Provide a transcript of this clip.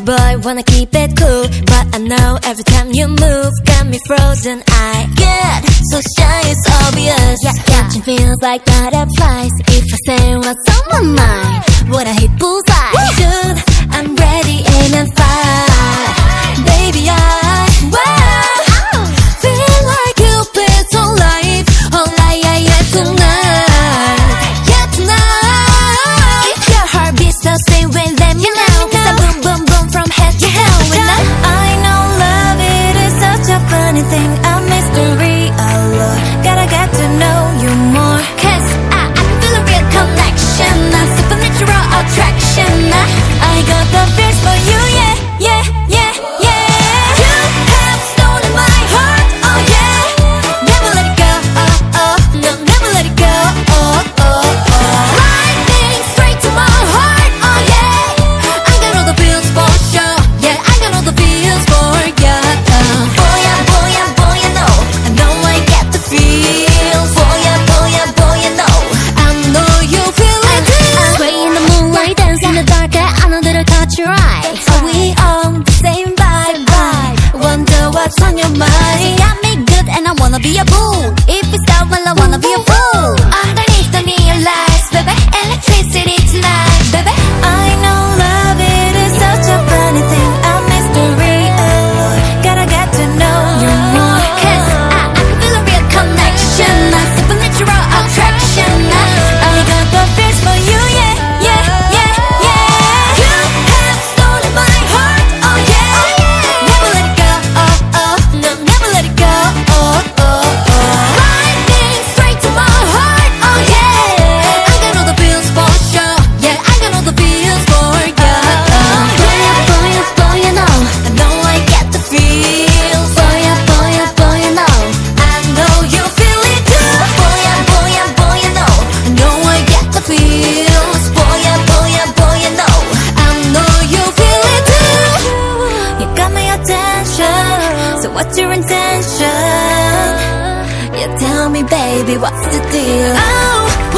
boy, wanna keep it cool, but I know every time you move got me frozen. I get so shy, it's obvious. Catching feels like butterflies. If I say what's on my mind, would I hit bullseye? Dude, I'm ready, aim and fire. Baby, feel like Cupid's on life. Oh, yeah, tonight. Yeah, tonight. Your heart beats so stay with them, you know. Cause I boom, boom, boom from head to toe. I know love, it is such a funny thing, a mystery, a love. Gotta get to know you more. Cause I can feel a real connection, a supernatural attraction. I got the feels for you, yeah. You have stolen my heart, oh yeah. Never let it go, no, never let it go, Lightning straight to my heart, oh yeah. I got all the feels for sure, yeah, I got all the feels for ya. Boy, I know I get the feels. Boy, I know you feel it too. Sway in the moonlight, dance in the dark, I know that I caught your eye. Are we on the same vibe? Wonder what's on your mind. You got me good and I wanna be a fool. If we start, well, I wanna be a fool. Underneath the neon lights, baby, electricity tonight, baby. I know love, it is such a funny thing, a mystery, gotta get to know you more. Cause I can feel a real connection, a supernatural attraction. I got the feels for you, yeah. You have stolen my heart, oh yeah. Never let it go, no, never let it go, Lightning straight to my heart, oh yeah. I got all the feels for sure, yeah, I got all the feels for ya. Boy, I know I get the feels. Boy, I know you feel it too. Boy, I know I get the feels. Boy, I know you feel it too. You got my attention, so what's your intention? Yeah, tell me baby, what's the deal? Oh,